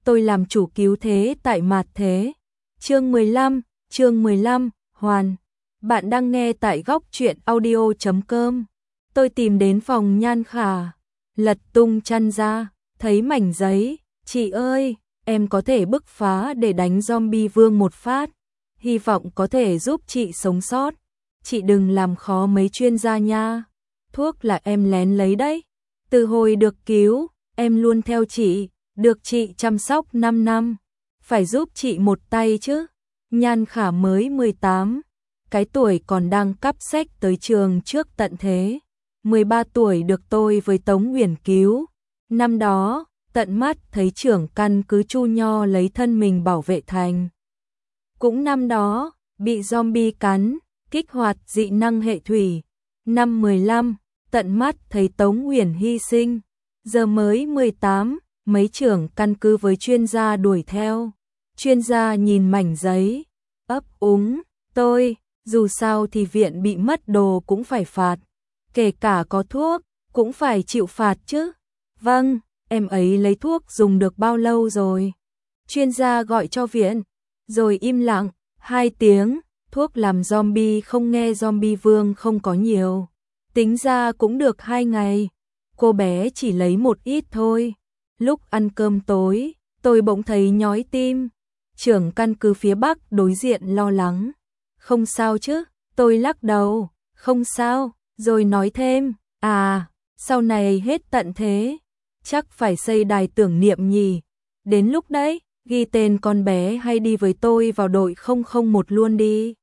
tôi làm chủ cứu thế tại mạt thế. Chương 15, Hoàn. Bạn đang nghe tại góc truyện audio.com. Tôi tìm đến phòng Nhan Khả, lật tung chăn ra, thấy mảnh giấy. Chị ơi, em có thể bứt phá để đánh zombie vương một phát. Hy vọng có thể giúp chị sống sót. Chị đừng làm khó mấy chuyên gia nha. Thuốc là em lén lấy đấy. Từ hồi được cứu, em luôn theo chị, được chị chăm sóc 5 năm. Phải giúp chị một tay chứ. Nhan Khả mới 18, cái tuổi còn đang cắp sách tới trường trước tận thế. 13 tuổi được tôi với Tống Uyển cứu. Năm đó, tận mắt thấy trưởng căn cứ Chu Nho lấy thân mình bảo vệ thành. Cũng năm đó, bị zombie cắn, kích hoạt dị năng hệ thủy. Năm 15, tận mắt thấy Tống Uyển hy sinh. Giờ mới 18, mấy trưởng căn cứ với chuyên gia đuổi theo. Chuyên gia nhìn mảnh giấy, ấp úng, tôi, dù sao thì viện bị mất đồ cũng phải phạt. Kể cả có thuốc, cũng phải chịu phạt chứ. Vâng, em ấy lấy thuốc dùng được bao lâu rồi? Chuyên gia gọi cho viện, rồi im lặng, 2 tiếng, thuốc làm zombie không nghe zombie vương không có nhiều. Tính ra cũng được 2 ngày, cô bé chỉ lấy một ít thôi. Lúc ăn cơm tối, tôi bỗng thấy nhói tim. Trưởng căn cứ phía Bắc đối diện lo lắng. Không sao chứ, tôi lắc đầu, không sao, rồi nói thêm, sau này hết tận thế, chắc phải xây đài tưởng niệm nhỉ. Đến lúc đấy, ghi tên con bé hay đi với tôi vào đội 001 luôn đi.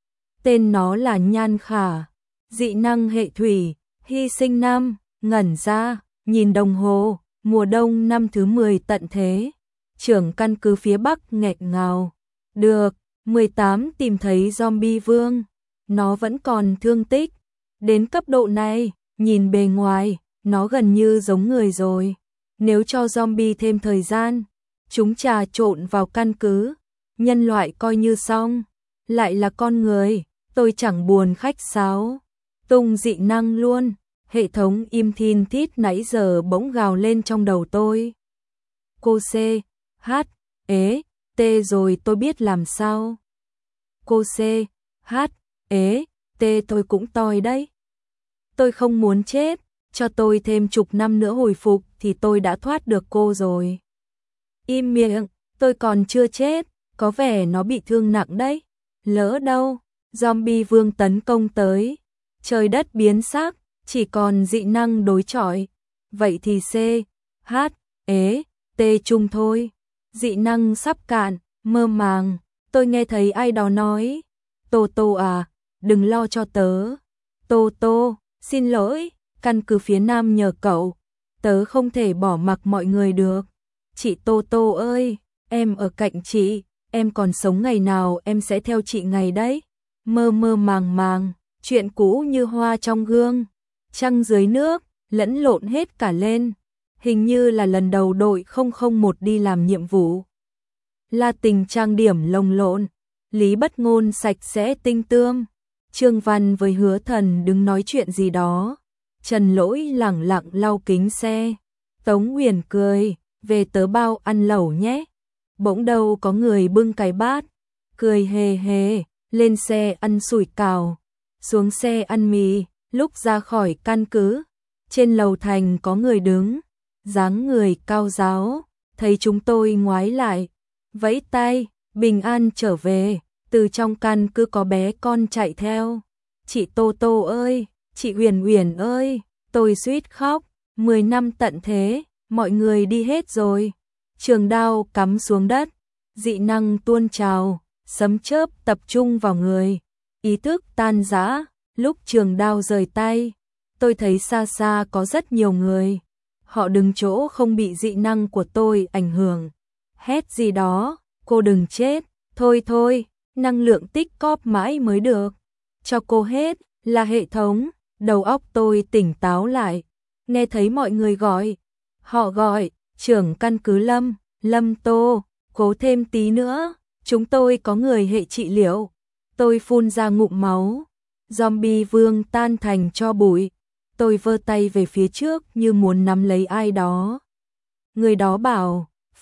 Tên nó là Nhan Khả, dị năng hệ thủy, hy sinh năm, ngẩn ra, nhìn đồng hồ, mùa đông năm thứ 10 tận thế. Trưởng căn cứ phía Bắc nghẹn ngào. Được, 18 tìm thấy zombie vương. Nó vẫn còn thương tích. Đến cấp độ này, nhìn bề ngoài, nó gần như giống người rồi. Nếu cho zombie thêm thời gian, chúng trà trộn vào căn cứ, nhân loại coi như xong. Lại là con người, tôi chẳng buồn khách sáo. Tung dị năng luôn, hệ thống im thin thít nãy giờ bỗng gào lên trong đầu tôi. Cô C, H, ế, T rồi tôi biết làm sao. Cô C, H, ế, T tôi cũng toi đấy. Tôi không muốn chết, cho tôi thêm chục năm nữa hồi phục thì tôi đã thoát được cô rồi. Im miệng, tôi còn chưa chết, có vẻ nó bị thương nặng đấy. Lỡ đâu, zombie vương tấn công tới, trời đất biến sắc, chỉ còn dị năng đối chọi. Vậy thì C, H, ế, T chung thôi. Dị năng sắp cạn, mơ màng, tôi nghe thấy ai đó nói, Tô Tô à, đừng lo cho tớ. Tô Tô, xin lỗi, căn cứ phía Nam nhờ cậu, tớ không thể bỏ mặc mọi người được. Chị Tô Tô ơi, em ở cạnh chị, em còn sống ngày nào em sẽ theo chị ngày đấy. Mơ mơ màng màng, chuyện cũ như hoa trong gương, trăng dưới nước, lẫn lộn hết cả lên. Hình như là lần đầu đội 001 đi làm nhiệm vụ. La Tình trang điểm lồng lộn, Lý Bất Ngôn sạch sẽ tinh tươm, Trương Văn với Hứa Thần đứng nói chuyện gì đó. Trần Lỗi lẳng lặng lau kính xe. Tống Uyển cười, về tớ bao ăn lẩu nhé. Bỗng đâu có người bưng cái bát, cười hề hề, lên xe ăn sủi cảo, xuống xe ăn mì. Lúc ra khỏi căn cứ, trên lầu thành có người đứng, dáng người cao ráo, thấy chúng tôi ngoái lại, vẫy tay, bình an trở về. Từ trong căn cứ có bé con chạy theo. Chị Tô Tô ơi, chị Uyển Uyển ơi, tôi suýt khóc. 10 năm tận thế, mọi người đi hết rồi. Trường đao cắm xuống đất, dị năng tuôn trào, sấm chớp tập trung vào người. Ý thức tan rã, lúc trường đao rời tay, tôi thấy xa xa có rất nhiều người. Họ đứng chỗ không bị dị năng của tôi ảnh hưởng. Hét gì đó, cô đừng chết, thôi thôi, năng lượng tích cóp mãi mới được. Cho cô hết, là hệ thống, đầu óc tôi tỉnh táo lại. Nghe thấy mọi người gọi, họ gọi, trưởng căn cứ Lâm, Lâm Tô, cố thêm tí nữa, chúng tôi có người hệ trị liệu. Tôi phun ra ngụm máu, zombie vương tan thành tro bụi. Tôi vơ tay về phía trước như muốn nắm lấy ai đó. Người đó bảo,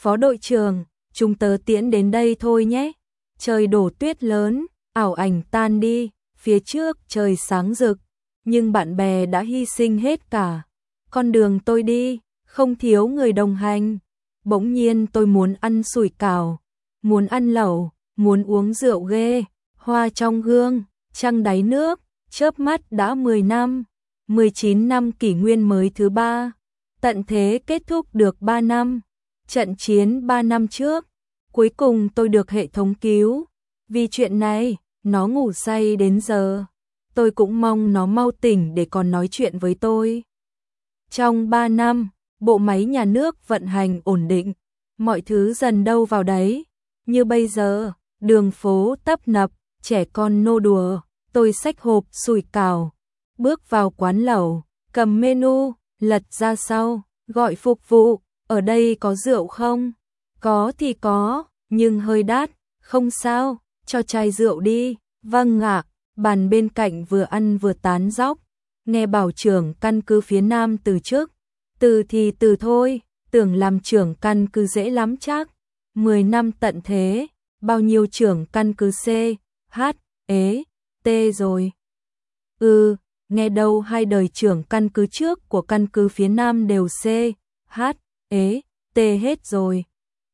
Phó đội trưởng, chúng tớ tiễn đến đây thôi nhé. Trời đổ tuyết lớn, ảo ảnh tan đi, phía trước trời sáng rực, nhưng bạn bè đã hy sinh hết cả. Con đường tôi đi, không thiếu người đồng hành. Bỗng nhiên tôi muốn ăn sủi cảo, muốn ăn lẩu, muốn uống rượu ghê. Hoa trong gương, trăng đáy nước, chớp mắt đã 10 năm. 19 năm kỷ nguyên mới thứ 3. Tận thế kết thúc được 3 năm. Trận chiến 3 năm trước, cuối cùng tôi được hệ thống cứu. Vì chuyện này, nó ngủ say đến giờ. Tôi cũng mong nó mau tỉnh để còn nói chuyện với tôi. Trong 3 năm, bộ máy nhà nước vận hành ổn định, mọi thứ dần đâu vào đấy. Như bây giờ, đường phố tấp nập, trẻ con nô đùa, tôi xách hộp sủi cảo, bước vào quán lẩu, cầm menu, lật ra sau, gọi phục vụ, ở đây có rượu không? Có thì có, nhưng hơi đắt, không sao, cho chai rượu đi. Vâng ạ, bàn bên cạnh vừa ăn vừa tán dóc, nghe bảo trưởng căn cứ phía Nam từ chức. Từ thì từ thôi, tưởng làm trưởng căn cứ dễ lắm chắc. 10 năm tận thế, bao nhiêu trưởng căn cứ C, H, E, T rồi. Nghe đâu 2 đời trưởng căn cứ trước của căn cứ phía Nam đều C, H, E, T hết rồi.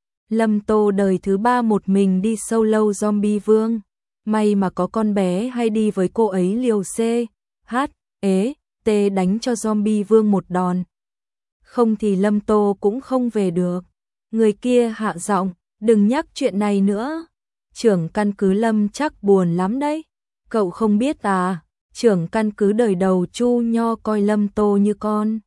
Lâm Tô đời thứ 3 một mình đi solo zombie vương. May mà có con bé hay đi với cô ấy liều C, H, E, T đánh cho zombie vương một đòn. Không thì Lâm Tô cũng không về được. Người kia hạ giọng, đừng nhắc chuyện này nữa. Trưởng căn cứ Lâm chắc buồn lắm đấy. Cậu không biết à, trưởng căn cứ đời đầu Chu Nho coi Lâm Tô như con.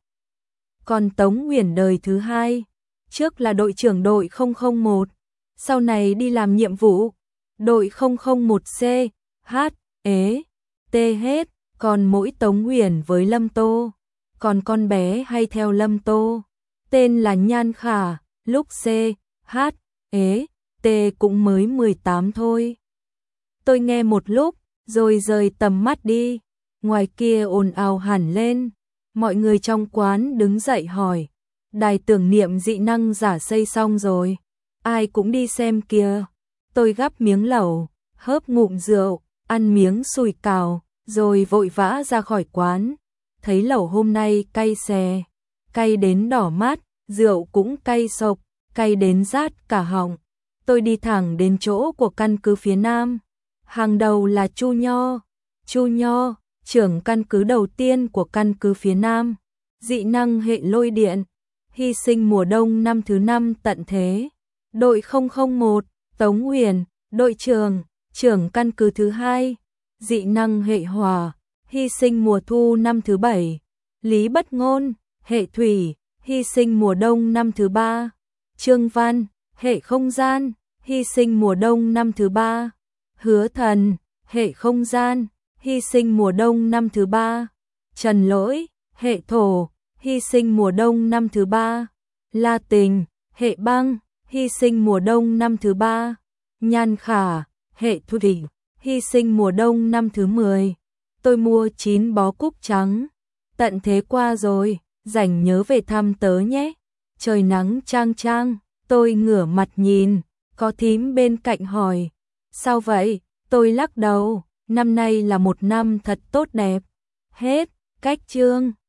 Còn Tống Uyển đời thứ 2, trước là đội trưởng đội 001, sau này đi làm nhiệm vụ, đội 001C, H, E, T hết, còn mỗi Tống Uyển với Lâm Tô. Còn con bé hay theo Lâm Tô, tên là Nhan Khả, lúc C, H, E, T cũng mới 18 thôi. Tôi nghe một lúc, rồi rời tầm mắt đi, ngoài kia ồn ào hẳn lên, mọi người trong quán đứng dậy hỏi, đài tưởng niệm dị năng giả xây xong rồi, ai cũng đi xem kìa. Tôi gắp miếng lẩu, hớp ngụm rượu, ăn miếng sủi cảo, rồi vội vã ra khỏi quán. Thấy lẩu hôm nay cay xè, cay đến đỏ mắt, rượu cũng cay sộc, cay đến rát cả họng. Tôi đi thẳng đến chỗ của căn cứ phía Nam. Hàng đầu là Chu Nho. Chu Nho, trưởng căn cứ đầu tiên của căn cứ phía Nam. Dị năng hệ lôi điện, hy sinh mùa đông năm thứ 5 tận thế. Đội 001, Tống Uyển, đội trưởng, trưởng căn cứ thứ 2. Dị năng hệ hỏa, hy sinh mùa thu năm thứ 7. Lý Bất Ngôn, hệ thủy, hy sinh mùa đông năm thứ 3. Trương Văn, hệ không gian, hy sinh mùa đông năm thứ 3. Hứa Thần, hệ không gian, hy sinh mùa đông năm thứ 3. Trần Lỗi, hệ thổ, hy sinh mùa đông năm thứ 3. La Tình, hệ băng, hy sinh mùa đông năm thứ 3. Nhan Khả, hệ thủy, hy sinh mùa đông năm thứ 10. Tôi mua 9 bó cúc trắng. Tận thế qua rồi, rảnh nhớ về thăm tớ nhé. Trời nắng chang chang, tôi ngửa mặt nhìn, có thím bên cạnh hỏi. Sao vậy? Tôi lắc đầu, năm nay là một năm thật tốt đẹp. Hết, cách chương.